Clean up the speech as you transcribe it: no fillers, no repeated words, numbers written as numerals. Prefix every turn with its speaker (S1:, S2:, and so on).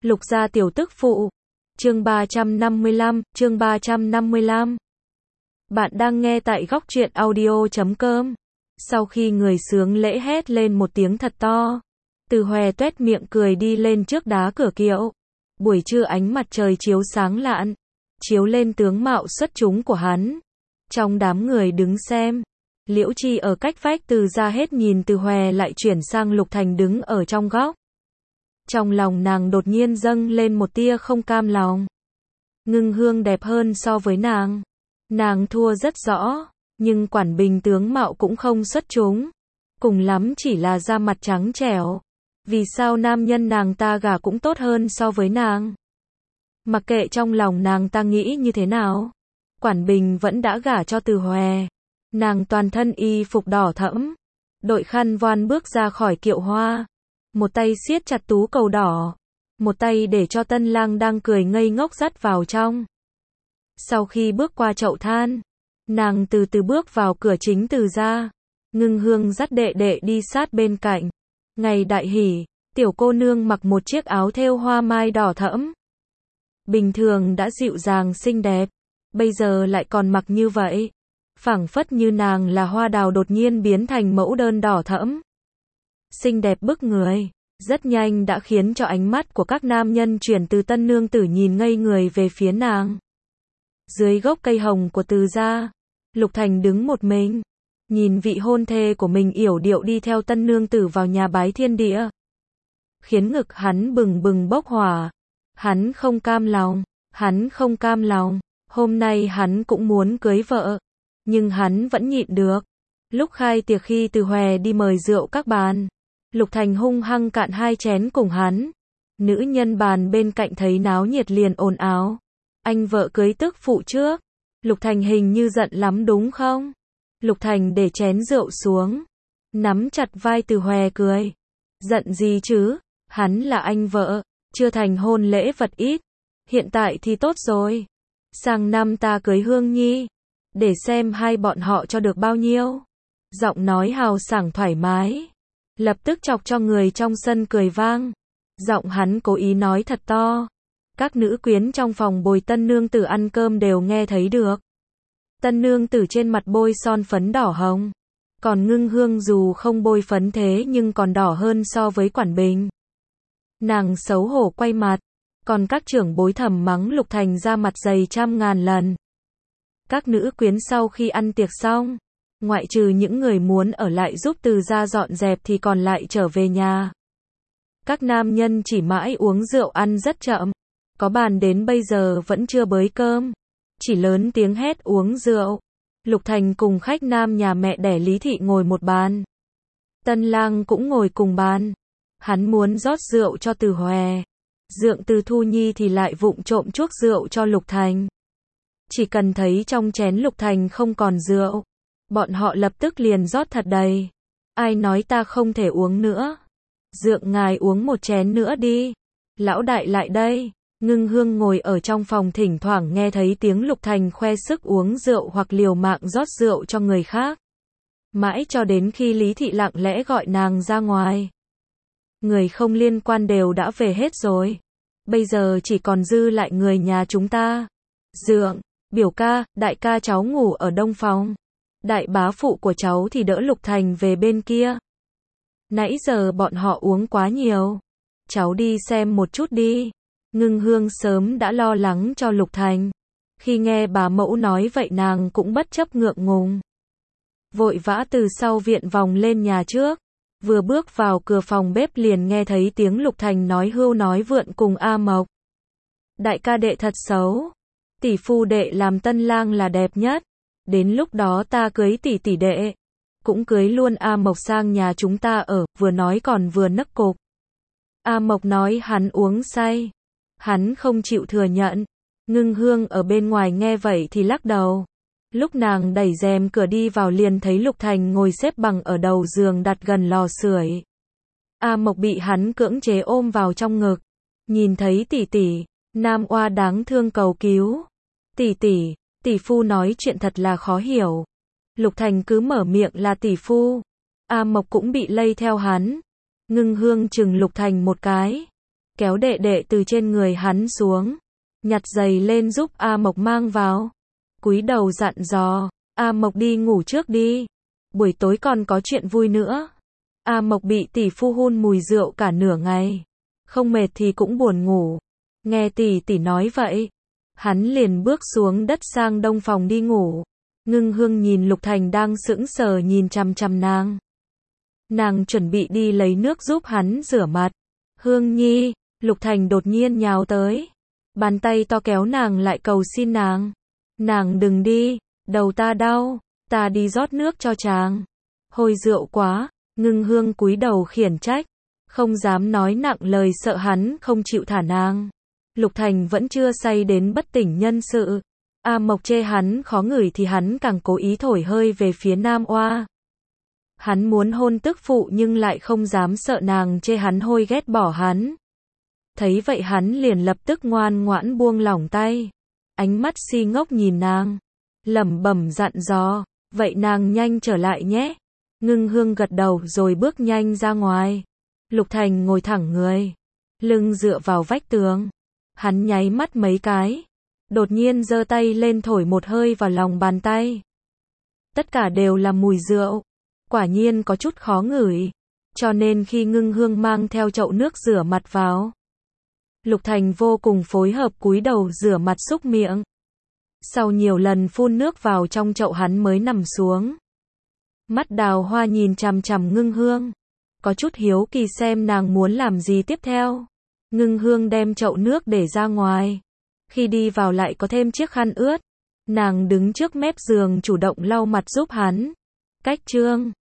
S1: Lục gia tiểu tức phụ. Chương 355, chương 355. Bạn đang nghe tại góc truyện audio.com. Sau khi người sướng lễ hét lên một tiếng thật to, Từ Hòe tuét miệng cười đi lên trước đá cửa kiệu. Buổi trưa ánh mặt trời chiếu sáng lạn, chiếu lên tướng mạo xuất chúng của hắn. Trong đám người đứng xem, Liễu Chi ở cách vách Từ gia hết nhìn Từ Hòe lại chuyển sang Lục Thành đứng ở trong góc. Trong lòng nàng đột nhiên dâng lên một tia không cam lòng. Ngưng Hương đẹp hơn so với nàng thua rất rõ, nhưng Quản Bình tướng mạo cũng không xuất chúng, cùng lắm chỉ là da mặt trắng trẻo. Vì sao nam nhân nàng ta gả cũng tốt hơn so với nàng? Mặc kệ trong lòng nàng ta nghĩ như thế nào, Quản Bình vẫn đã gả cho Từ Hòe. Nàng toàn thân y phục đỏ thẫm, đội khăn voan bước ra khỏi kiệu hoa, một tay siết chặt tú cầu đỏ, một tay để cho tân lang đang cười ngây ngốc dắt vào trong. Sau khi bước qua chậu than, nàng từ từ bước vào cửa chính Từ gia. Ngưng Hương dắt đệ đệ đi sát bên cạnh. Ngày đại hỷ, tiểu cô nương mặc một chiếc áo thêu hoa mai đỏ thẫm. Bình thường đã dịu dàng xinh đẹp, bây giờ lại còn mặc như vậy, phảng phất như nàng là hoa đào đột nhiên biến thành mẫu đơn đỏ thẫm. Xinh đẹp bức người, rất nhanh đã khiến cho ánh mắt của các nam nhân chuyển từ tân nương tử nhìn ngây người về phía nàng. Dưới gốc cây hồng của Từ gia, Lục Thành đứng một mình, nhìn vị hôn thê của mình yểu điệu đi theo tân nương tử vào nhà bái thiên địa, khiến ngực hắn bừng bừng bốc hỏa. Hắn không cam lòng, hôm nay hắn cũng muốn cưới vợ, nhưng hắn vẫn nhịn được. Lúc khai tiệc khi Từ Hòe đi mời rượu các bàn, Lục Thành hung hăng cạn 2 chén cùng hắn. Nữ nhân bàn bên cạnh thấy náo nhiệt liền ồn ào. Anh vợ cưới tức phụ trước. Lục Thành hình như giận lắm đúng không? Lục Thành để chén rượu xuống, nắm chặt vai Từ Hòe cười. Giận gì chứ? Hắn là anh vợ, chưa thành hôn lễ vật ít. Hiện tại thì tốt rồi. Sang năm ta cưới Hương Nhi, để xem hai bọn họ cho được bao nhiêu. Giọng nói hào sảng thoải mái, lập tức chọc cho người trong sân cười vang. Giọng hắn cố ý nói thật to. Các nữ quyến trong phòng bồi tân nương tử ăn cơm đều nghe thấy được. Tân nương tử trên mặt bôi son phấn đỏ hồng, còn Ngưng Hương dù không bôi phấn thế nhưng còn đỏ hơn so với Quản Bình. Nàng xấu hổ quay mặt, còn các trưởng bối thầm mắng Lục Thành ra mặt dày trăm ngàn lần. Các nữ quyến sau khi ăn tiệc xong, ngoại trừ những người muốn ở lại giúp Từ gia dọn dẹp thì còn lại trở về nhà. Các nam nhân chỉ mãi uống rượu ăn rất chậm, có bàn đến bây giờ vẫn chưa bới cơm, chỉ lớn tiếng hét uống rượu. Lục Thành cùng khách nam nhà mẹ đẻ Lý Thị ngồi một bàn. Tân lang cũng ngồi cùng bàn. Hắn muốn rót rượu cho Từ Hòe. Dượng Từ Thu Nhi thì lại vụng trộm chuốc rượu cho Lục Thành. Chỉ cần thấy trong chén Lục Thành không còn rượu, bọn họ lập tức liền rót thật đầy. Ai nói ta không thể uống nữa? Dượng ngài uống một chén nữa đi. Lão đại lại đây. Ngưng Hương ngồi ở trong phòng thỉnh thoảng nghe thấy tiếng Lục Thành khoe sức uống rượu hoặc liều mạng rót rượu cho người khác. Mãi cho đến khi Lý Thị lặng lẽ gọi nàng ra ngoài. Người không liên quan đều đã về hết rồi. Bây giờ chỉ còn dư lại người nhà chúng ta. Dượng, biểu ca, đại ca cháu ngủ ở đông phòng. Đại bá phụ của cháu thì đỡ Lục Thành về bên kia. Nãy giờ bọn họ uống quá nhiều. Cháu đi xem một chút đi. Ngưng Hương sớm đã lo lắng cho Lục Thành. Khi nghe bà mẫu nói vậy nàng cũng bất chấp ngượng ngùng. Vội vã từ sau viện vòng lên nhà trước. Vừa bước vào cửa phòng bếp liền nghe thấy tiếng Lục Thành nói hưu nói vượn cùng A Mộc. Đại ca đệ thật xấu. Tỷ phu đệ làm tân lang là đẹp nhất. Đến lúc đó ta cưới tỷ tỷ đệ. Cũng cưới luôn A Mộc sang nhà chúng ta ở, vừa nói còn vừa nấc cục. A Mộc nói hắn uống say. Hắn không chịu thừa nhận. Ngưng Hương ở bên ngoài nghe vậy thì lắc đầu. Lúc nàng đẩy rèm cửa đi vào liền thấy Lục Thành ngồi xếp bằng ở đầu giường đặt gần lò sưởi. A Mộc bị hắn cưỡng chế ôm vào trong ngực. Nhìn thấy tỷ tỷ, nam oa đáng thương cầu cứu. Tỷ tỷ, tỷ phu nói chuyện thật là khó hiểu. Lục Thành cứ mở miệng là tỷ phu. A Mộc cũng bị lây theo hắn. Ngưng Hương chừng Lục Thành một cái. kéo đệ đệ từ trên người hắn xuống, nhặt giày lên giúp A Mộc mang vào. Cúi đầu dặn dò, A Mộc đi ngủ trước đi, buổi tối còn có chuyện vui nữa. A Mộc bị tỷ phu hun mùi rượu cả nửa ngày, không mệt thì cũng buồn ngủ. Nghe tỷ tỷ nói vậy, hắn liền bước xuống đất sang đông phòng đi ngủ. Ngưng Hương nhìn Lục Thành đang sững sờ nhìn chằm chằm nàng. Nàng chuẩn bị đi lấy nước giúp hắn rửa mặt. Hương Nhi, Lục Thành đột nhiên nhào tới, bàn tay to kéo nàng lại cầu xin nàng. Nàng đừng đi, đầu ta đau, ta đi rót nước cho chàng. Hôi rượu quá, Ngưng Hương cúi đầu khiển trách, không dám nói nặng lời sợ hắn không chịu thả nàng. Lục Thành vẫn chưa say đến bất tỉnh nhân sự. A Mộc chê hắn khó ngửi thì hắn càng cố ý thổi hơi về phía Nam Oa. Hắn muốn hôn tức phụ nhưng lại không dám sợ nàng chê hắn hôi ghét bỏ hắn. Thấy vậy hắn liền lập tức ngoan ngoãn buông lỏng tay, ánh mắt si ngốc nhìn nàng, lẩm bẩm dặn dò, vậy nàng nhanh trở lại nhé. Ngưng Hương gật đầu rồi bước nhanh ra ngoài. Lục Thành ngồi thẳng người, lưng dựa vào vách tường. Hắn nháy mắt mấy cái, đột nhiên giơ tay lên thổi một hơi vào lòng bàn tay. Tất cả đều là mùi rượu, quả nhiên có chút khó ngửi, cho nên khi Ngưng Hương mang theo chậu nước rửa mặt vào, Lục Thành vô cùng phối hợp cúi đầu rửa mặt súc miệng. Sau nhiều lần phun nước vào trong chậu hắn mới nằm xuống. Mắt Đào Hoa nhìn chằm chằm Ngưng Hương, có chút hiếu kỳ xem nàng muốn làm gì tiếp theo. Ngưng Hương đem chậu nước để ra ngoài. Khi đi vào lại có thêm chiếc khăn ướt. Nàng đứng trước mép giường chủ động lau mặt giúp hắn. Cách chương